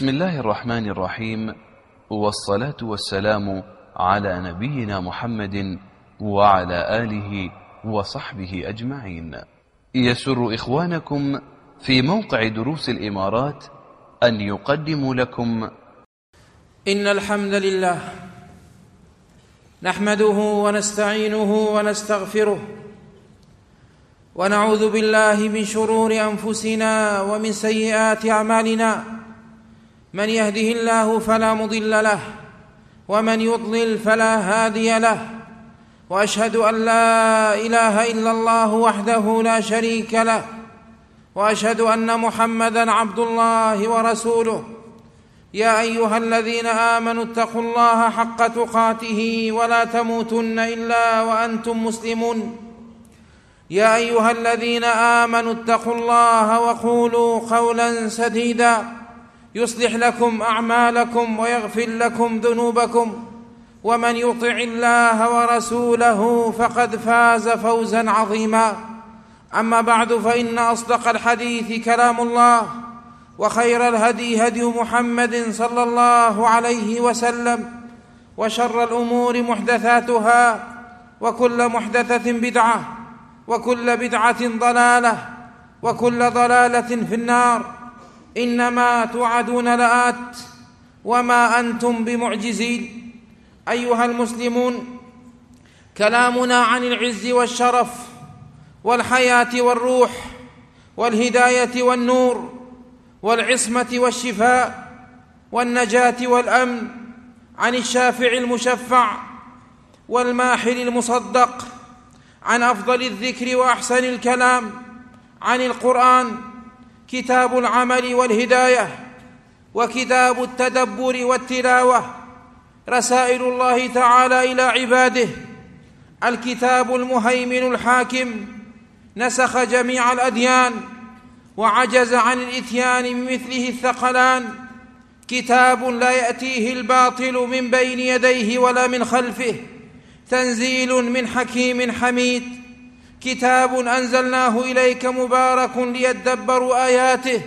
بسم الله الرحمن الرحيم، والصلاة والسلام على نبينا محمد وعلى آله وصحبه أجمعين. يسر إخوانكم في موقع دروس الإمارات أن يقدموا لكم إن الحمد لله نحمده ونستعينه ونستغفره ونعوذ بالله من شرور أنفسنا ومن سيئات أعمالنا، من يهده الله فلا مضل له ومن يضلل فلا هادي له، وأشهد أن لا إله إلا الله وحده لا شريك له، وأشهد أن محمدًا عبد الله ورسوله. يا أيها الذين آمنوا اتقوا الله حق تقاته ولا تموتن إلا وأنتم مسلمون. يا أيها الذين آمنوا اتقوا الله وقولوا قولا سديدا يصلح لكم أعمالكم ويغفر لكم ذنوبكم، ومن يطع الله ورسوله فقد فاز فوزا عظيما. أما بعد، فإن أصدق الحديث كلام الله، وخير الهدي هدي محمد صلى الله عليه وسلم، وشر الأمور محدثاتها، وكل محدثة بدعة، وكل بدعة ضلالة، وكل ضلالة في النار. إنما توعدون لآت وما أنتم بمعجزين. أيها المسلمون، كلامنا عن العز والشرف والحياة والروح والهداية والنور والعصمة والشفاء والنجاة والأمن، عن الشافع المشفع والماحل المصدق، عن أفضل الذكر وأحسن الكلام، عن القرآن كتاب العمل والهداية، وكتاب التدبر والتلاوة، رسائل الله تعالى إلى عباده، الكتاب المهيمن الحاكم، نسخ جميع الأديان وعجز عن الإتيان بمثله الثقلان، كتاب لا يأتيه الباطل من بين يديه ولا من خلفه، تنزيل من حكيم حميد، كتاب أنزلناه إليك مبارك ليدبروا آياته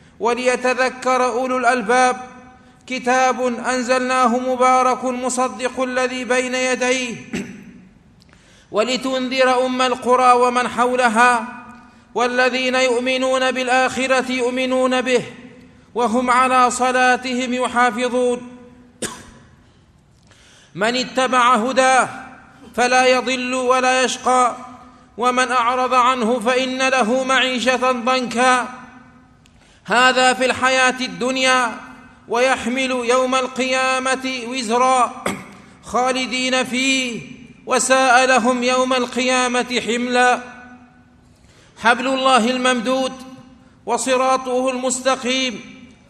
وليتذكر أولو الألباب، كتاب أنزلناه مبارك مصدق الذي بين يديه ولتنذر أم القرى ومن حولها، والذين يؤمنون بالآخرة يؤمنون به وهم على صلاتهم يحافظون. من اتبع هداه فلا يضل ولا يشقى، ومن أعرض عنه فإن له معيشة ضنكا. هذا في الحياة الدنيا، ويحمل يوم القيامة وزرا خالدين فيه، وساء لهم يوم القيامة حملا. حبل الله الممدود وصراطه المستقيم،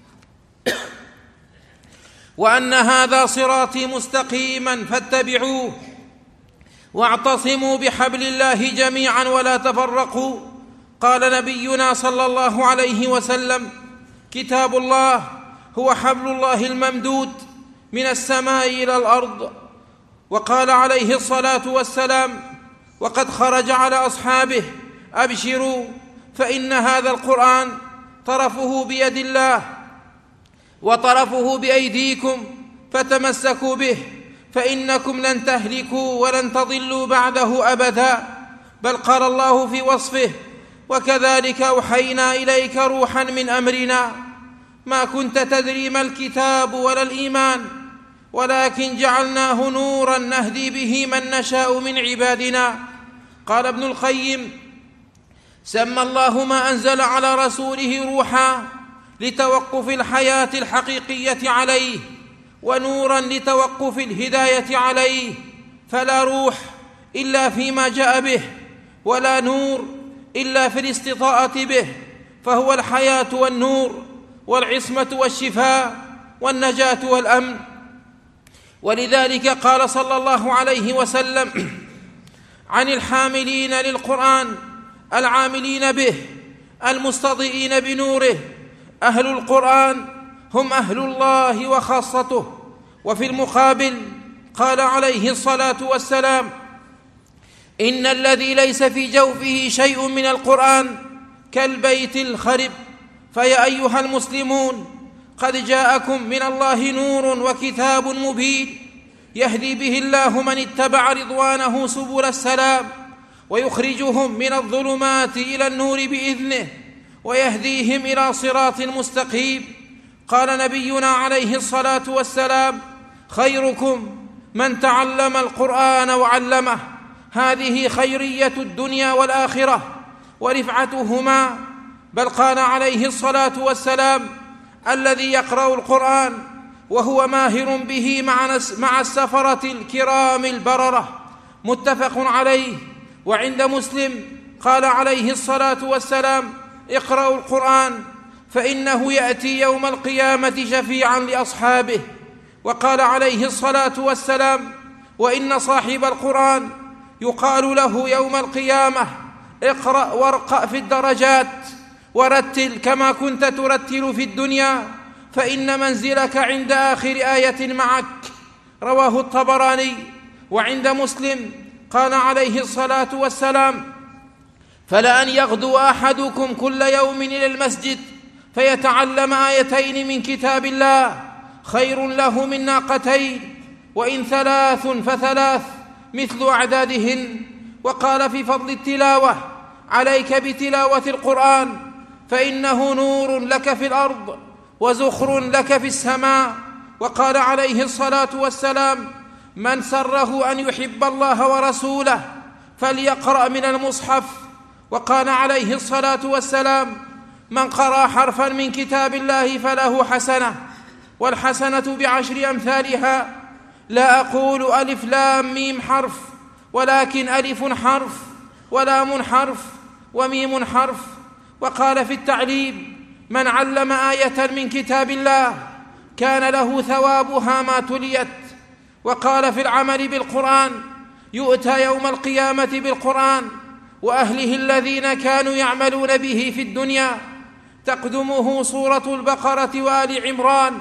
وأن هذا صراطي مستقيما فاتبعوه، واعتصموا بحبل الله جميعا ولا تفرقوا. قال نبينا صلى الله عليه وسلم: كتاب الله هو حبل الله الممدود من السماء إلى الأرض. وقال عليه الصلاة والسلام وقد خرج على أصحابه: أبشروا، فإن هذا القرآن طرفه بيد الله وطرفه بأيديكم، فتمسكوا به، فإنكم لن تهلكوا ولن تضلوا بعده أبدا. بل قال الله في وصفه: وكذلك أوحينا إليك روحا من أمرنا ما كنت تدري ما الكتاب ولا الإيمان، ولكن جعلناه نورا نهدي به من نشاء من عبادنا. قال ابن القيم: سمى الله ما أنزل على رسوله روحا لتوقف الحياة الحقيقية عليه، ونورا لتوقف الهداية عليه، فلا روح إلا فيما جاء به، ولا نور إلا في الاستطاعة به، فهو الحياة والنور والعصمة والشفاء والنجاة والأمن. ولذلك قال صلى الله عليه وسلم عن الحاملين للقرآن العاملين به المستضيئين بنوره: أهل القرآن هم أهل الله وخاصته. وفي المقابل قال عليه الصلاة والسلام: إن الذي ليس في جوفه شيء من القرآن كالبيت الخرب. فيا أيها المسلمون، قد جاءكم من الله نور وكتاب مبين يهدي به الله من اتبع رضوانه سبل السلام ويخرجهم من الظلمات إلى النور بإذنه ويهديهم إلى صراط مستقيم. قال نبينا عليه الصلاة والسلام: خيركم من تعلم القرآن وعلمه. هذه خيرية الدنيا والآخرة ورفعتهما. بل قال عليه الصلاة والسلام: الذي يقرأ القرآن وهو ماهر به مع السفرة الكرام البررة. متفق عليه. وعند مسلم قال عليه الصلاة والسلام: اقرأوا القرآن فإنه يأتي يوم القيامة شفيعا لأصحابه. وقال عليه الصلاة والسلام: وإن صاحب القرآن يقال له يوم القيامة: اقرأ وارقأ في الدرجات ورتل كما كنت ترتل في الدنيا فإن منزلك عند آخر آية معك. رواه الطبراني. وعند مسلم قال عليه الصلاة والسلام: فلأن يغدو أحدكم كل يوم إلى المسجد فيتعلم آيتين من كتاب الله خير له من ناقتين، وإن 3 فثلاث مثل أعدادهن. وقال في فضل التلاوة: عليك بتلاوة القرآن فإنه نور لك في الأرض وزخر لك في السماء. وقال عليه الصلاة والسلام: من سره أن يحب الله ورسوله فليقرأ من المصحف. وقال عليه الصلاة والسلام: من قرأ حرفا من كتاب الله فله حسنة، والحسنة ب10 أمثالها. لا أقول ألف لام ميم حرف، ولكن ألف حرف ولام حرف وميم حرف. وقال في التعليم: من علم آية من كتاب الله كان له ثوابها ما تليت. وقال في العمل بالقرآن: يؤتى يوم القيامة بالقرآن وأهله الذين كانوا يعملون به في الدنيا تقدمه سورة البقرة وآل عمران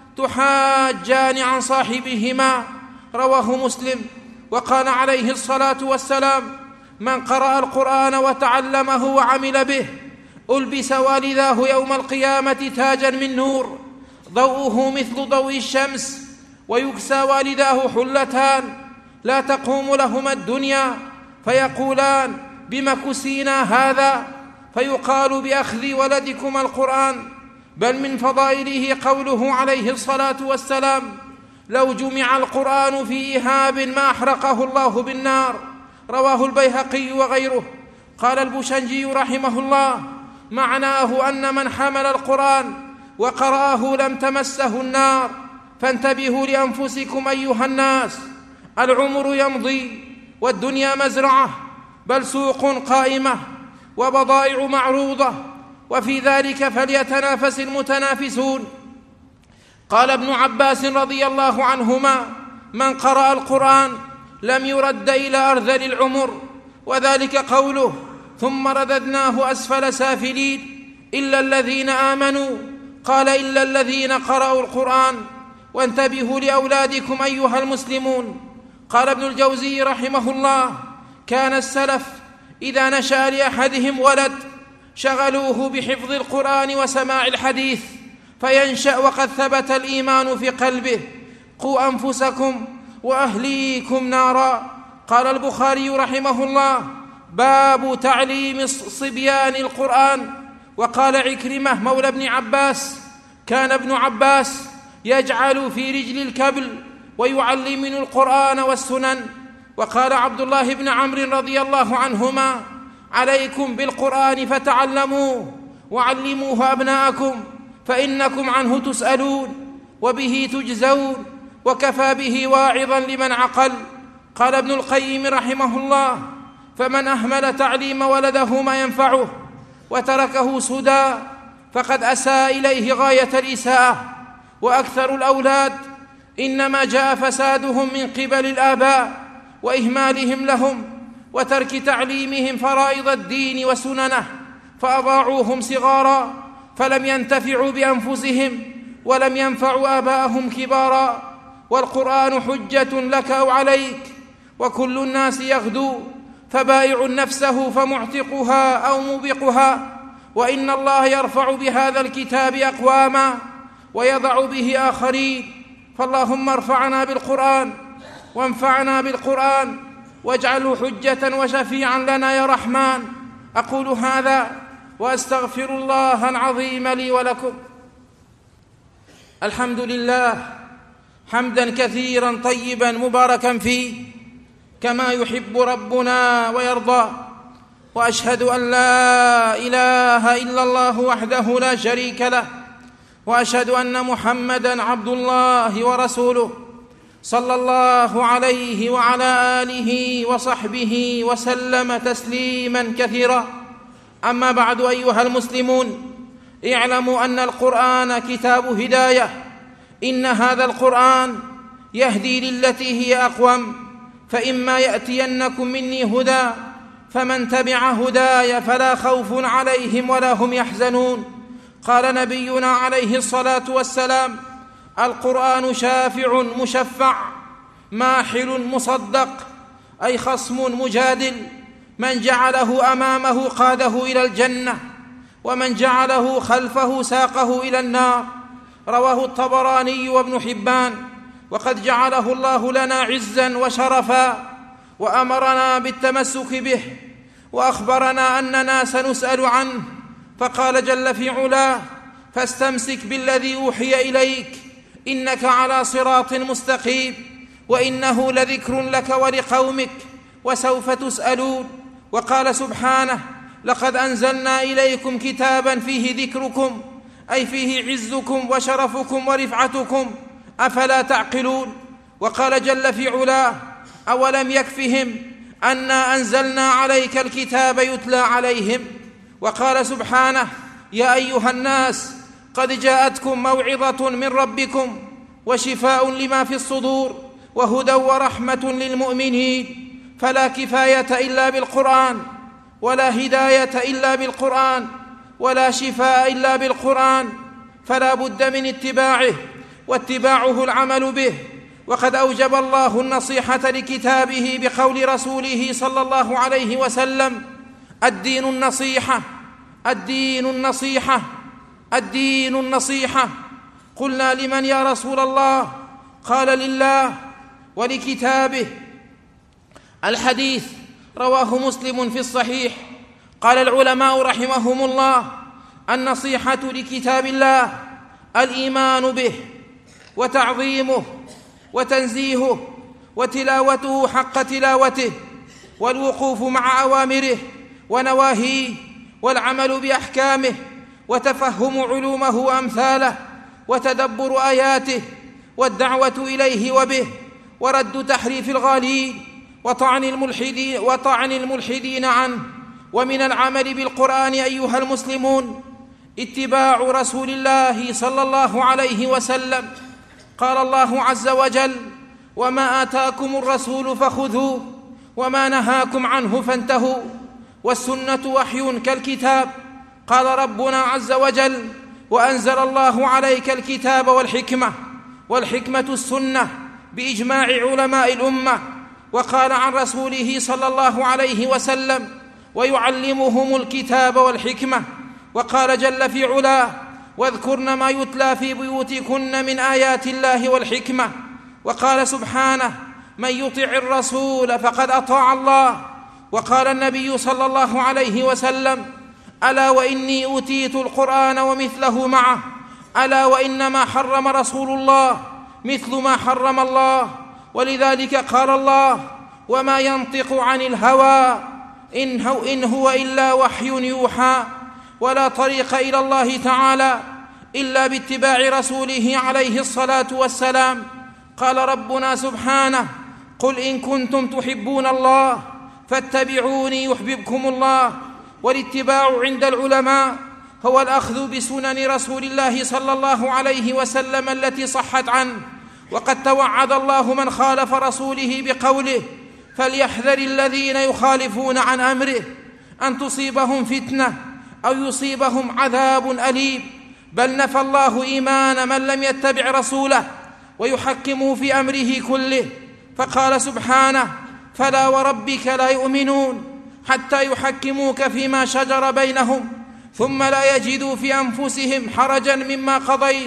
تحاجان عن صاحبهما. رواه مسلم. وقال عليه الصلاة والسلام: من قرأ القرآن وتعلمه وعمل به ألبس والداه يوم القيامة تاجا من نور ضوءه مثل ضوء الشمس، ويكسى والداه حلتان لا تقوم لهما الدنيا فيقولان: بم كسينا هذا؟ فيقال: بأخذ ولدكما القرآن. بل من فضائله قوله عليه الصلاة والسلام: لو جمع القرآن في إهاب ما أحرقه الله بالنار. رواه البيهقي وغيره. قال البشنجي رحمه الله: معناه أن من حمل القرآن وقرأه لم تمسه النار. فانتبهوا لأنفسكم أيها الناس، العمر يمضي والدنيا مزرعة، بل سوق قائمة وبضائع معروضة، وفي ذلك فليتنافس المتنافسون. قال ابن عباس رضي الله عنهما: من قرأ القرآن لم يرد إلى أرذل العمر. وذلك قوله: ثم رددناه أسفل سافلين إلا الذين آمنوا. قال: إلا الذين قرأوا القرآن. وانتبهوا لأولادكم أيها المسلمون. قال ابن الجوزي رحمه الله: كان السلف إذا نشأ لأحدهم ولد شغلوه بحفظ القرآن وسماع الحديث فينشأ وقد ثبت الإيمان في قلبه. قوا أنفسكم وأهليكم نارا. قال البخاري رحمه الله: باب تعليم الصبيان القرآن. وقال عكرمة مولى ابن عباس: كان ابن عباس يجعل في رجل الكبل ويعلمني القرآن والسنن. وقال عبد الله بن عمرو رضي الله عنهما: عليكم بالقرآن فتعلموه وعلموه أبناءكم فإنكم عنه تسألون وبه تجزون وكفى به واعظا لمن عقل. قال ابن القيم رحمه الله: فمن أهمل تعليم ولده ما ينفعه وتركه سدى فقد أساء إليه غاية الإساءة. وأكثر الأولاد إنما جاء فسادهم من قبل الآباء وإهمالهم لهم وترك تعليمهم فرائض الدين وسننه، فأضاعوهم صغارا فلم ينتفعوا بأنفسهم ولم ينفعوا آباءهم كبارا. والقرآن حجة لك أو عليك، وكل الناس يغدو فبائع نفسه فمعتقها أو موبقها. وإن الله يرفع بهذا الكتاب أقواما ويضع به آخرين. فاللهم ارفعنا بالقرآن وانفعنا بالقرآن واجعله حجة وشفيعا لنا يا رحمن. أقول هذا وأستغفر الله العظيم لي ولكم. الحمد لله حمدا كثيرا طيبا مباركا فيه كما يحب ربنا ويرضى، وأشهد أن لا إله إلا الله وحده لا شريك له، وأشهد أن محمدا عبد الله ورسوله صلى الله عليه وعلى آله وصحبه وسلم تسليما كثيرا. أما بعد، أيها المسلمون، اعلموا أن القرآن كتاب هداية. إن هذا القرآن يهدي للتي هي أقوم، فإما يأتينكم مني هدى فمن تبع هداي فلا خوف عليهم ولا هم يحزنون. قال نبينا عليه الصلاة والسلام: القرآن شافع مشفع ماحل مصدق، أي خصم مجادل، من جعله أمامه قاده إلى الجنة، ومن جعله خلفه ساقه إلى النار. رواه الطبراني وابن حبان. وقد جعله الله لنا عزا وشرفا، وأمرنا بالتمسك به، وأخبرنا أننا سنسأل عنه، فقال جل في علاه: فاستمسك بالذي أوحي إليك إنك على صراط مستقيم وإنه لذكر لك ولقومك وسوف تسألون. وقال سبحانه: لقد أنزلنا إليكم كتابا فيه ذكركم، أي فيه عزكم وشرفكم ورفعتكم، أفلا تعقلون. وقال جل في علاه: أولم يكفهم أنا أنزلنا عليك الكتاب يتلى عليهم. وقال سبحانه: يا أيها الناس قد جاءتكم موعظة من ربكم وشفاء لما في الصدور وهدى ورحمة للمؤمنين. فلا كفاية إلا بالقرآن، ولا هداية إلا بالقرآن، ولا شفاء إلا بالقرآن، فلا بد من اتباعه، واتباعه العمل به. وقد أوجب الله النصيحة لكتابه بقول رسوله صلى الله عليه وسلم: الدين النصيحة، الدين النصيحة، الدين النصيحة. قلنا: لمن يا رسول الله؟ قال: لله ولكتابه. الحديث رواه مسلم في الصحيح. قال العلماء رحمهم الله: النصيحة لكتاب الله الإيمان به وتعظيمه وتنزيهه وتلاوته حق تلاوته، والوقوف مع أوامره ونواهيه، والعمل بأحكامه، وتفهم علومه وأمثاله، وتدبر آياته، والدعوة إليه وبه، ورد تحريف الغالين وطعن الملحدين عنه. ومن العمل بالقرآن أيها المسلمون اتباع رسول الله صلى الله عليه وسلم. قال الله عز وجل: وما آتاكم الرسول فخذوه وما نهاكم عنه فانتهوا. والسنة وحي كالكتاب. قال ربنا عز وجل: وأنزل الله عليك الكتاب والحكمة. والحكمة السنة بإجماع علماء الأمة. وقال عن رسوله صلى الله عليه وسلم: ويعلمهم الكتاب والحكمة. وقال جل في علاه: واذكرن ما يتلى في بيوتكن من آيات الله والحكمة. وقال سبحانه: من يطع الرسول فقد أطاع الله. وقال النبي صلى الله عليه وسلم: ألا وإني أوتيت القرآن ومثله معه، ألا وإنما حرم رسول الله مثل ما حرم الله. ولذلك قال الله: وما ينطق عن الهوى إن هو إلا وحي يوحى. ولا طريق إلى الله تعالى إلا باتباع رسوله عليه الصلاة والسلام. قال ربنا سبحانه: قل إن كنتم تحبون الله فاتبعوني يحببكم الله. والاتباع عند العلماء هو الأخذ بسنن رسول الله صلى الله عليه وسلم التي صحت عنه. وقد توعد الله من خالف رسوله بقوله: فليحذر الذين يخالفون عن أمره أن تصيبهم فتنة أو يصيبهم عذاب أليم. بل نفى الله إيمان من لم يتبع رسوله ويحكمه في أمره كله. فقال سبحانه: فلا وربك لا يؤمنون حتى يحكموك فيما شجر بينهم ثم لا يجدوا في أنفسهم حرجا مما قضيت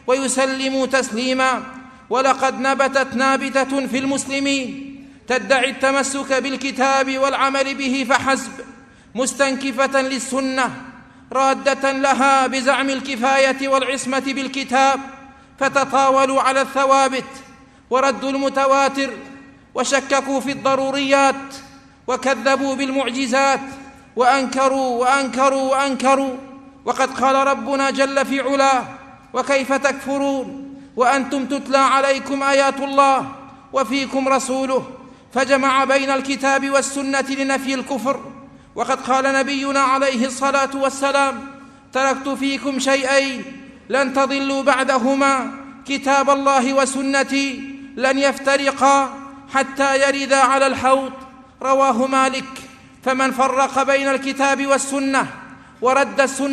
ويسلموا تسليما. ولقد نبتت نابتة في المسلمين تدعي التمسك بالكتاب والعمل به فحسب، مستنكفة للسنة رادة لها بزعم الكفاية والعصمة بالكتاب، فتطاولوا على الثوابت وردوا المتواتر، وشككوا في الضروريات، وكذبوا بالمعجزات، وأنكروا. وقد قال ربنا جل في علاه: وكيف تكفرون وأنتم تتلى عليكم آيات الله وفيكم رسوله، فجمع بين الكتاب والسنة لنفي الكفر. وقد قال نبينا عليه الصلاة والسلام: تركت فيكم شيئين لن تضلوا بعدهما، كتاب الله وسنتي لن يفترقا حتى يردا على الحوض. رواه مالك. فمن فرق بين الكتاب والسنة ورد السنة